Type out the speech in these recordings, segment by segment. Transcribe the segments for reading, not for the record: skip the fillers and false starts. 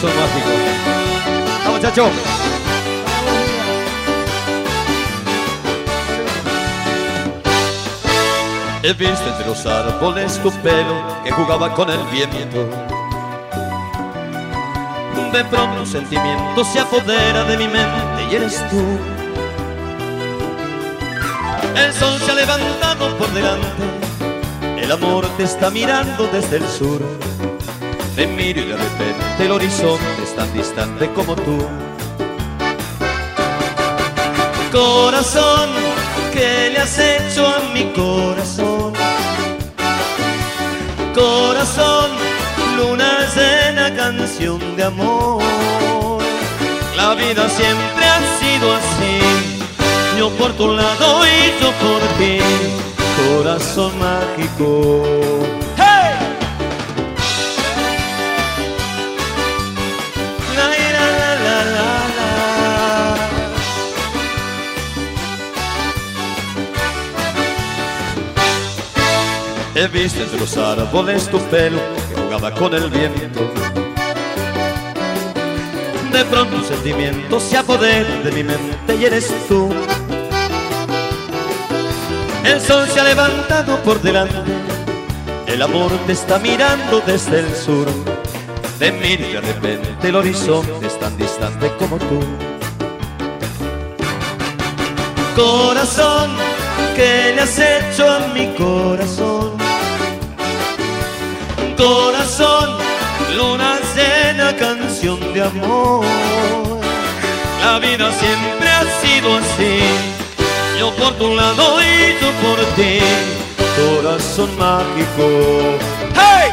Corazón Mágico. ¡Vamos, muchachos! He visto entre los árboles tu pelo que jugaba con el viento. De pronto un sentimiento se apodera de mi mente y eres tú. El sol se ha levantado por delante, el amor te está mirando desde el sur. Te miro y de repente el horizonte es tan distante como tú. Corazón, ¿qué le has hecho a mi corazón? Corazón, luna llena, canción de amor. La vida siempre ha sido así, yo por tu lado y yo por ti. Corazón mágico. ¡Hey! La, la, la, la, la. He visto entre los árboles tu pelo que jugaba con el viento. De pronto un sentimiento se apodera de mi mente y eres tú. El sol se ha levantado por delante, el amor te está mirando desde el sur. Te miro y de repente el horizonte es tan distante como tú. Corazón, ¿qué le has hecho a mi corazón? Corazón, luna llena, canción de amor. La vida siempre ha sido así, yo por tu lado y yo por ti. Corazón mágico. ¡Hey!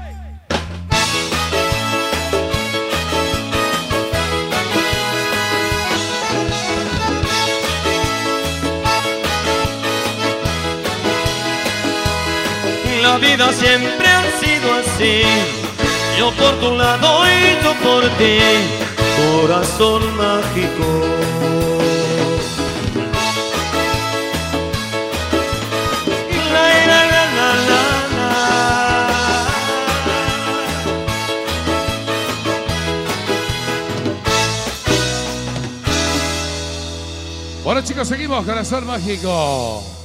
La vida siempre ha sido así, yo por tu lado y yo por ti. Corazón mágico. La, la, la, la, la, la. Bueno, chicos, seguimos. Corazón Mágico.